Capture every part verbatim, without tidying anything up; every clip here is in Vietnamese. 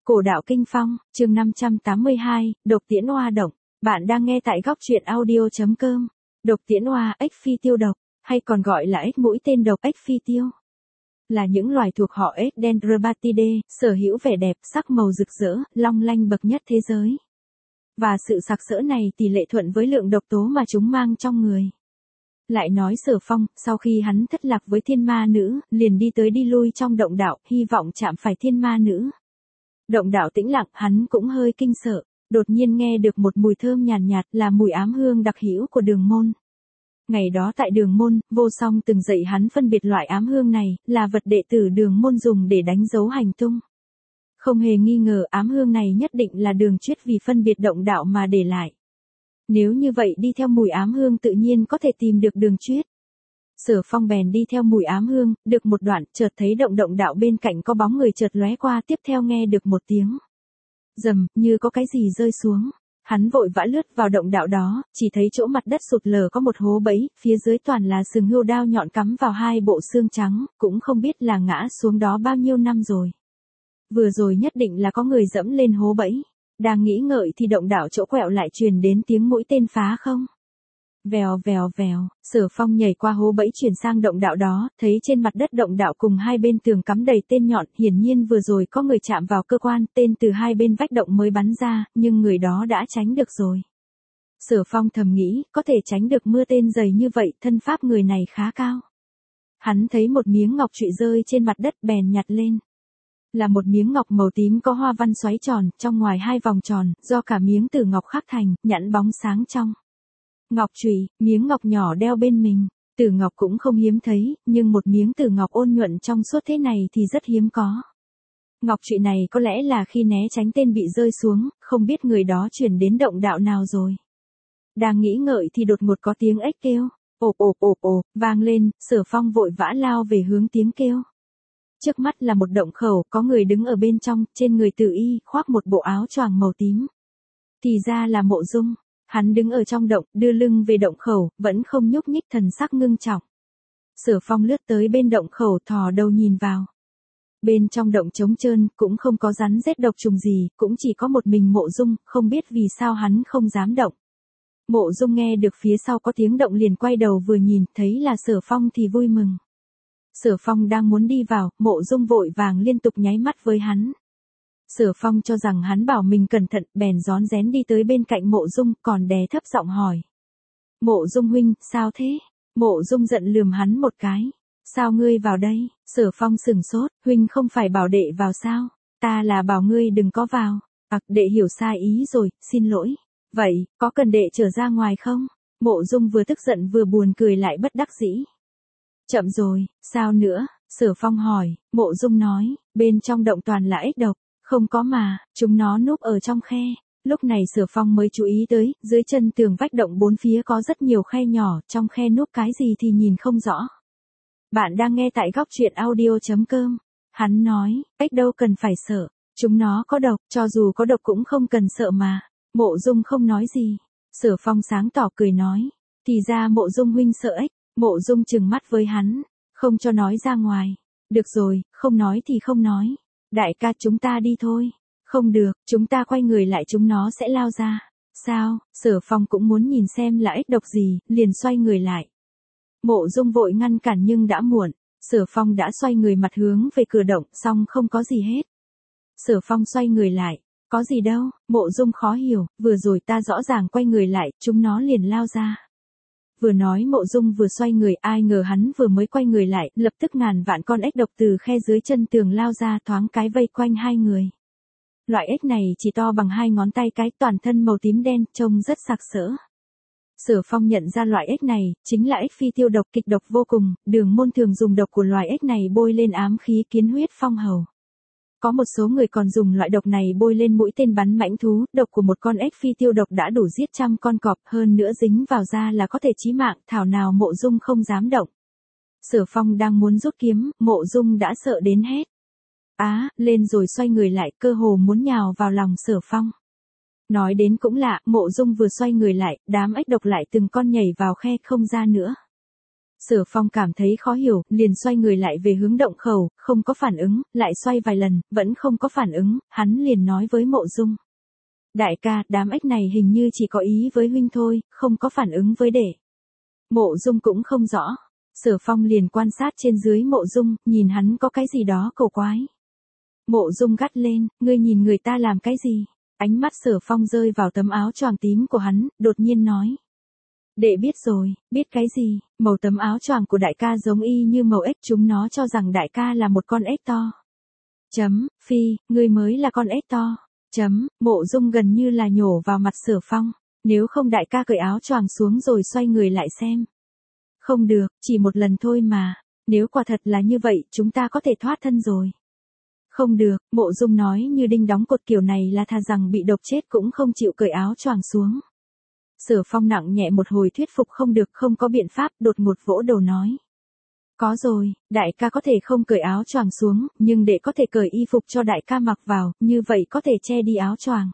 Cổ đạo kinh phong, chương năm trăm tám mươi hai, độc tiễn oa động. Bạn đang nghe tại góc truyện audio.com. Độc tiễn oa, ếch phi tiêu độc, hay còn gọi là ếch mũi tên độc, ếch phi tiêu, là những loài thuộc họ ếch Dendrobatidae, sở hữu vẻ đẹp, sắc màu rực rỡ, long lanh bậc nhất thế giới. Và sự sặc sỡ này tỷ lệ thuận với lượng độc tố mà chúng mang trong người. Lại nói Sở Phong, sau khi hắn thất lạc với thiên ma nữ, liền đi tới đi lui trong động đạo, hy vọng chạm phải thiên ma nữ. Động đạo tĩnh lặng, hắn cũng hơi kinh sợ, đột nhiên nghe được một mùi thơm nhàn nhạt, nhạt là mùi ám hương đặc hữu của Đường Môn. Ngày đó tại Đường Môn, Vô Song từng dạy hắn phân biệt loại ám hương này, là vật đệ tử Đường Môn dùng để đánh dấu hành tung. Không hề nghi ngờ ám hương này nhất định là Đường Chuyết vì phân biệt động đạo mà để lại. Nếu như vậy đi theo mùi ám hương tự nhiên có thể tìm được Đường Chuyết. Sở Phong bèn đi theo mùi ám hương, được một đoạn, chợt thấy động động đạo bên cạnh có bóng người chợt lóe qua, tiếp theo nghe được một tiếng rầm, như có cái gì rơi xuống. Hắn vội vã lướt vào động đạo đó, chỉ thấy chỗ mặt đất sụt lở có một hố bẫy, phía dưới toàn là sừng hươu đao nhọn cắm vào hai bộ xương trắng, cũng không biết là ngã xuống đó bao nhiêu năm rồi. Vừa rồi nhất định là có người dẫm lên hố bẫy. Đang nghĩ ngợi thì động đạo chỗ quẹo lại truyền đến tiếng mũi tên phá không. Vèo vèo vèo, Sở Phong nhảy qua hố bẫy chuyển sang động đạo đó, thấy trên mặt đất động đạo cùng hai bên tường cắm đầy tên nhọn, hiển nhiên vừa rồi có người chạm vào cơ quan, tên từ hai bên vách động mới bắn ra, nhưng người đó đã tránh được rồi. Sở Phong thầm nghĩ, có thể tránh được mưa tên dày như vậy, thân pháp người này khá cao. Hắn thấy một miếng ngọc trụy rơi trên mặt đất bèn nhặt lên. Là một miếng ngọc màu tím có hoa văn xoáy tròn, trong ngoài hai vòng tròn, do cả miếng từ ngọc khắc thành, nhẵn bóng sáng trong. Ngọc trụy, miếng ngọc nhỏ đeo bên mình, tử ngọc cũng không hiếm thấy, nhưng một miếng tử ngọc ôn nhuận trong suốt thế này thì rất hiếm có. Ngọc trụy này có lẽ là khi né tránh tên bị rơi xuống, không biết người đó chuyển đến động đạo nào rồi. Đang nghĩ ngợi thì đột ngột có tiếng ếch kêu, ộp ộp ộp ộp, vang lên, Sở Phong vội vã lao về hướng tiếng kêu. Trước mắt là một động khẩu, có người đứng ở bên trong, trên người Tử Y, khoác một bộ áo choàng màu tím. Thì ra là Mộ Dung. Hắn đứng ở trong động, đưa lưng về động khẩu, vẫn không nhúc nhích, thần sắc ngưng trọng. Sở Phong lướt tới bên động khẩu, thò đầu nhìn vào. Bên trong động trống trơn, cũng không có rắn rết độc trùng gì, cũng chỉ có một mình Mộ Dung, không biết vì sao hắn không dám động. Mộ Dung nghe được phía sau có tiếng động liền quay đầu vừa nhìn, thấy là Sở Phong thì vui mừng. Sở Phong đang muốn đi vào, Mộ Dung vội vàng liên tục nháy mắt với hắn. Sở Phong cho rằng hắn bảo mình cẩn thận, bèn rón rén đi tới bên cạnh Mộ Dung, còn đè thấp giọng hỏi. Mộ Dung huynh, sao thế? Mộ Dung giận lườm hắn một cái. Sao ngươi vào đây? Sở Phong sừng sốt, huynh không phải bảo đệ vào sao? Ta là bảo ngươi đừng có vào. Ặc, đệ hiểu sai ý rồi, xin lỗi. Vậy, có cần đệ trở ra ngoài không? Mộ Dung vừa tức giận vừa buồn cười lại bất đắc dĩ. Chậm rồi, sao nữa? Sở Phong hỏi. Mộ Dung nói, bên trong động toàn là ếch độc. Không có mà, chúng nó núp ở trong khe. Lúc này Sở Phong mới chú ý tới, dưới chân tường vách động bốn phía có rất nhiều khe nhỏ, trong khe núp cái gì thì nhìn không rõ. Bạn đang nghe tại góc truyện audio.com. Hắn nói, ếch đâu cần phải sợ, chúng nó có độc, cho dù có độc cũng không cần sợ mà. Mộ Dung không nói gì. Sở Phong sáng tỏ cười nói, thì ra Mộ Dung huynh sợ ếch. Mộ Dung trừng mắt với hắn, không cho nói ra ngoài. Được rồi, không nói thì không nói. Đại ca chúng ta đi thôi. Không được, chúng ta quay người lại chúng nó sẽ lao ra. Sao? Sở Phong cũng muốn nhìn xem là ếch độc gì, liền xoay người lại. Mộ Dung vội ngăn cản nhưng đã muộn. Sở Phong đã xoay người mặt hướng về cửa động, xong không có gì hết. Sở Phong xoay người lại. Có gì đâu? Mộ Dung khó hiểu, vừa rồi ta rõ ràng quay người lại, chúng nó liền lao ra. Vừa nói Mộ Dung vừa xoay người, ai ngờ hắn vừa mới quay người lại, lập tức ngàn vạn con ếch độc từ khe dưới chân tường lao ra, thoáng cái vây quanh hai người. Loại ếch này chỉ to bằng hai ngón tay cái, toàn thân màu tím đen, trông rất sặc sỡ. Sở Phong nhận ra loại ếch này, chính là ếch phi tiêu độc, kịch độc vô cùng, Đường Môn thường dùng độc của loài ếch này bôi lên ám khí kiến huyết phong hầu. Có một số người còn dùng loại độc này bôi lên mũi tên bắn mãnh thú, độc của một con ếch phi tiêu độc đã đủ giết trăm con cọp, hơn nữa dính vào da là có thể chí mạng, thảo nào Mộ Dung không dám động. Sở Phong đang muốn rút kiếm, Mộ Dung đã sợ đến hét. Á, lên rồi xoay người lại, cơ hồ muốn nhào vào lòng Sở Phong. Nói đến cũng lạ, Mộ Dung vừa xoay người lại, đám ếch độc lại từng con nhảy vào khe không ra nữa. Sở Phong cảm thấy khó hiểu, liền xoay người lại về hướng động khẩu, không có phản ứng, lại xoay vài lần, vẫn không có phản ứng, hắn liền nói với Mộ Dung. Đại ca, đám ếch này hình như chỉ có ý với huynh thôi, không có phản ứng với đệ. Mộ Dung cũng không rõ. Sở Phong liền quan sát trên dưới Mộ Dung, nhìn hắn có cái gì đó cổ quái. Mộ Dung gắt lên, ngươi nhìn người ta làm cái gì? Ánh mắt Sở Phong rơi vào tấm áo choàng tím của hắn, đột nhiên nói. Đệ biết rồi, biết cái gì, màu tấm áo choàng của đại ca giống y như màu ếch, chúng nó cho rằng đại ca là một con ếch to. Chấm, phi, ngươi mới là con ếch to. Chấm, Mộ Dung gần như là nhổ vào mặt Sở Phong, nếu không đại ca cởi áo choàng xuống rồi xoay người lại xem. Không được, chỉ một lần thôi mà, nếu quả thật là như vậy chúng ta có thể thoát thân rồi. Không được, Mộ Dung nói như đinh đóng cột, kiểu này là thà rằng bị độc chết cũng không chịu cởi áo choàng xuống. Sở Phong nặng nhẹ một hồi thuyết phục không được, không có biện pháp, đột ngột vỗ đầu nói. Có rồi, đại ca có thể không cởi áo choàng xuống, nhưng để có thể cởi y phục cho đại ca mặc vào, như vậy có thể che đi áo choàng.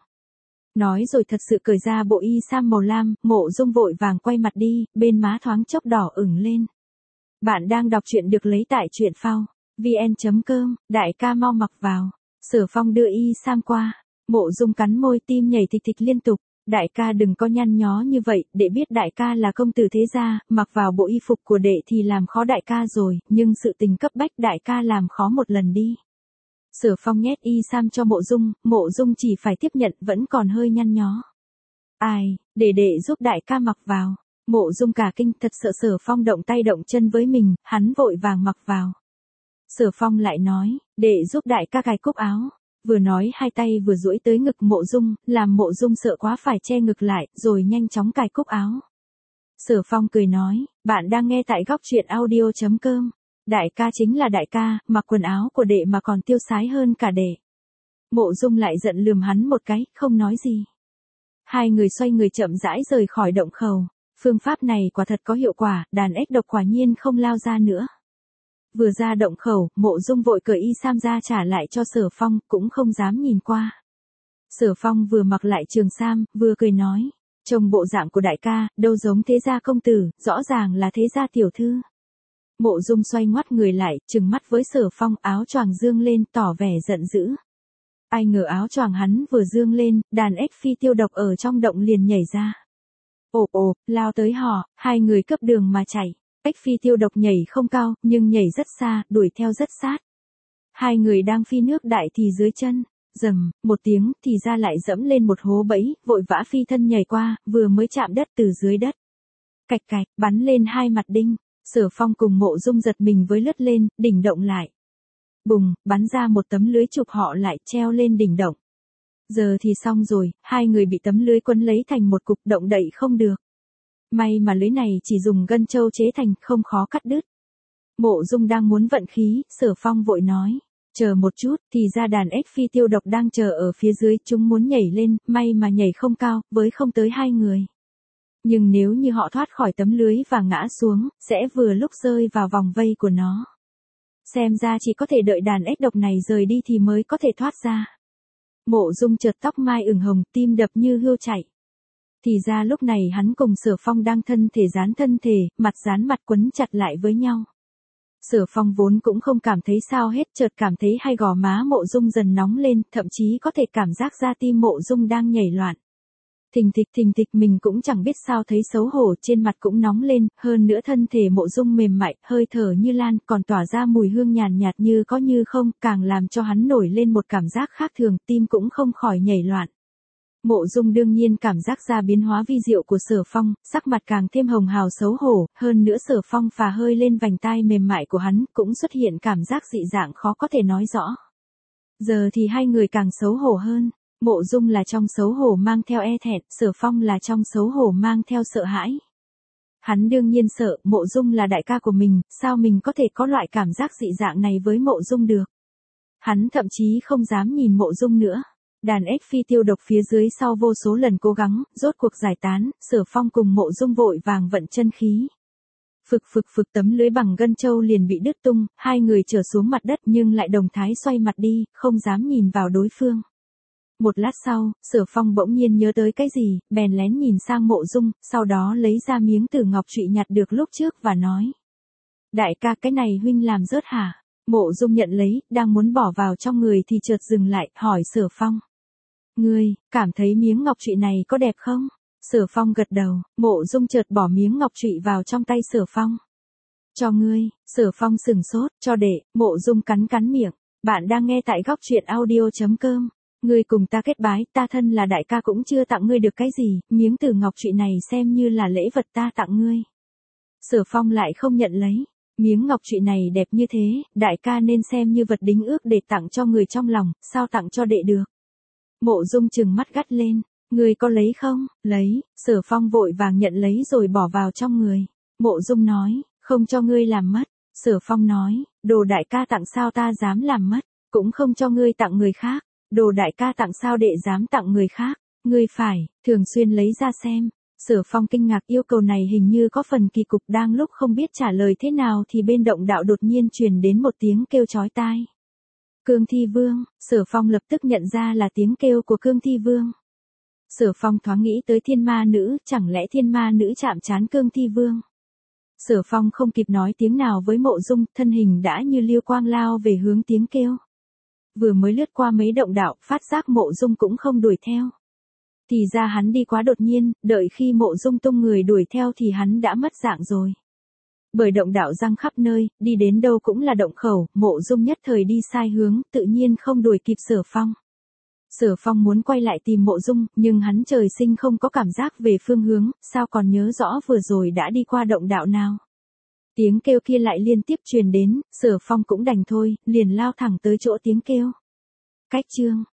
Nói rồi thật sự cởi ra bộ y sam màu lam, Mộ Dung vội vàng quay mặt đi, bên má thoáng chốc đỏ ửng lên. Bạn đang đọc truyện được lấy tại truyện phao, vn chấm com, đại ca mau mặc vào. Sở Phong đưa y sam qua, Mộ Dung cắn môi, tim nhảy thịch thịch liên tục. Đại ca đừng có nhăn nhó như vậy, để biết đại ca là công tử thế gia, mặc vào bộ y phục của đệ thì làm khó đại ca rồi, nhưng sự tình cấp bách đại ca làm khó một lần đi. Sở Phong nhét y sam cho Mộ Dung, Mộ Dung chỉ phải tiếp nhận, vẫn còn hơi nhăn nhó. Ai, để đệ giúp đại ca mặc vào. Mộ Dung cả kinh, thật sợ Sở Phong động tay động chân với mình, hắn vội vàng mặc vào. Sở Phong lại nói, đệ giúp đại ca cài cúc áo. Vừa nói hai tay vừa duỗi tới ngực Mộ Dung, làm Mộ Dung sợ quá phải che ngực lại, rồi nhanh chóng cài cúc áo. Sở Phong cười nói, bạn đang nghe tại góc truyện audio chấm com. Đại ca chính là đại ca, mặc quần áo của đệ mà còn tiêu sái hơn cả đệ. Mộ Dung lại giận lườm hắn một cái, không nói gì. Hai người xoay người chậm rãi rời khỏi động khẩu. Phương pháp này quả thật có hiệu quả, đàn ếch độc quả nhiên không lao ra nữa. Vừa ra động khẩu, Mộ Dung vội cởi y sam ra trả lại cho Sở Phong, cũng không dám nhìn qua. Sở Phong vừa mặc lại trường sam, vừa cười nói, trông bộ dạng của đại ca, đâu giống thế gia công tử, rõ ràng là thế gia tiểu thư. Mộ Dung xoay ngoắt người lại, trừng mắt với Sở Phong, áo choàng dương lên, tỏ vẻ giận dữ. Ai ngờ áo choàng hắn vừa dương lên, đàn ếch phi tiêu độc ở trong động liền nhảy ra. Ồ ồ, lao tới họ, hai người cấp đường mà chạy. Ếch phi tiêu độc nhảy không cao, nhưng nhảy rất xa, đuổi theo rất sát. Hai người đang phi nước đại thì dưới chân, rầm, một tiếng, thì ra lại dẫm lên một hố bẫy, vội vã phi thân nhảy qua, vừa mới chạm đất từ dưới đất. Cạch cạch, bắn lên hai mặt đinh, Sở Phong cùng Mộ Dung giật mình với lướt lên, đỉnh động lại. Bùng, bắn ra một tấm lưới chụp họ lại, treo lên đỉnh động. Giờ thì xong rồi, hai người bị tấm lưới quấn lấy thành một cục, động đậy không được. May mà lưới này chỉ dùng gân trâu chế thành, không khó cắt đứt. Mộ Dung đang muốn vận khí, Sở Phong vội nói, chờ một chút, thì ra đàn ếch phi tiêu độc đang chờ ở phía dưới, chúng muốn nhảy lên, may mà nhảy không cao, với không tới hai người. Nhưng nếu như họ thoát khỏi tấm lưới và ngã xuống, sẽ vừa lúc rơi vào vòng vây của nó. Xem ra chỉ có thể đợi đàn ếch độc này rời đi thì mới có thể thoát ra. Mộ Dung chợt tóc mai ửng hồng, tim đập như hươu chạy. Thì ra lúc này hắn cùng Sở Phong đang thân thể dán thân thể, mặt dán mặt quấn chặt lại với nhau. Sở Phong vốn cũng không cảm thấy sao hết, chợt cảm thấy hai gò má Mộ Dung dần nóng lên, thậm chí có thể cảm giác ra tim Mộ Dung đang nhảy loạn. Thình thịch thình thịch, mình cũng chẳng biết sao thấy xấu hổ, trên mặt cũng nóng lên, hơn nữa thân thể Mộ Dung mềm mại, hơi thở như lan, còn tỏa ra mùi hương nhàn nhạt như có như không, càng làm cho hắn nổi lên một cảm giác khác thường, tim cũng không khỏi nhảy loạn. Mộ Dung đương nhiên cảm giác ra biến hóa vi diệu của Sở Phong, sắc mặt càng thêm hồng hào xấu hổ, hơn nữa Sở Phong phà hơi lên vành tai mềm mại của hắn, cũng xuất hiện cảm giác dị dạng khó có thể nói rõ. Giờ thì hai người càng xấu hổ hơn, Mộ Dung là trong xấu hổ mang theo e thẹn, Sở Phong là trong xấu hổ mang theo sợ hãi. Hắn đương nhiên sợ, Mộ Dung là đại ca của mình, sao mình có thể có loại cảm giác dị dạng này với Mộ Dung được. Hắn thậm chí không dám nhìn Mộ Dung nữa. Đàn ếch phi tiêu độc phía dưới sau vô số lần cố gắng, rốt cuộc giải tán, Sở Phong cùng Mộ Dung vội vàng vận chân khí. Phực phực phực, tấm lưới bằng gân trâu liền bị đứt tung, hai người trở xuống mặt đất nhưng lại đồng thái xoay mặt đi, không dám nhìn vào đối phương. Một lát sau, Sở Phong bỗng nhiên nhớ tới cái gì, bèn lén nhìn sang Mộ Dung, sau đó lấy ra miếng tử ngọc trụy nhặt được lúc trước và nói. Đại ca cái này huynh làm rớt hả? Mộ Dung nhận lấy, đang muốn bỏ vào trong người thì chợt dừng lại, hỏi Sở Phong. Ngươi, cảm thấy miếng ngọc trụy này có đẹp không? Sở Phong gật đầu, Mộ Dung chợt bỏ miếng ngọc trụy vào trong tay Sở Phong. Cho ngươi, Sở Phong sừng sốt, cho đệ, Mộ Dung cắn cắn miệng. Bạn đang nghe tại góc truyện audio.com. Ngươi cùng ta kết bái, ta thân là đại ca cũng chưa tặng ngươi được cái gì, miếng từ ngọc trụy này xem như là lễ vật ta tặng ngươi. Sở Phong lại không nhận lấy. Miếng ngọc trụy này đẹp như thế, đại ca nên xem như vật đính ước để tặng cho người trong lòng, sao tặng cho đệ được? Mộ Dung trừng mắt gắt lên, ngươi có lấy không? Lấy, Sở Phong vội vàng nhận lấy rồi bỏ vào trong người. Mộ Dung nói, không cho ngươi làm mất. Sở Phong nói, đồ đại ca tặng sao ta dám làm mất, cũng không cho ngươi tặng người khác. Đồ đại ca tặng sao đệ dám tặng người khác, ngươi phải, thường xuyên lấy ra xem. Sở Phong kinh ngạc yêu cầu này hình như có phần kỳ cục, đang lúc không biết trả lời thế nào thì bên động đạo đột nhiên truyền đến một tiếng kêu chói tai. Cương Thi Vương, Sở Phong lập tức nhận ra là tiếng kêu của Cương Thi Vương. Sở Phong thoáng nghĩ tới thiên ma nữ, chẳng lẽ thiên ma nữ chạm trán Cương Thi Vương. Sở Phong không kịp nói tiếng nào với Mộ Dung, thân hình đã như lưu quang lao về hướng tiếng kêu. Vừa mới lướt qua mấy động đạo, phát giác Mộ Dung cũng không đuổi theo. Thì ra hắn đi quá đột nhiên, đợi khi Mộ Dung tung người đuổi theo thì hắn đã mất dạng rồi. Bởi động đạo răng khắp nơi, đi đến đâu cũng là động khẩu, Mộ Dung nhất thời đi sai hướng, tự nhiên không đuổi kịp Sở Phong. Sở Phong muốn quay lại tìm Mộ Dung, nhưng hắn trời sinh không có cảm giác về phương hướng, sao còn nhớ rõ vừa rồi đã đi qua động đạo nào. Tiếng kêu kia lại liên tiếp truyền đến, Sở Phong cũng đành thôi, liền lao thẳng tới chỗ tiếng kêu. Cách chương,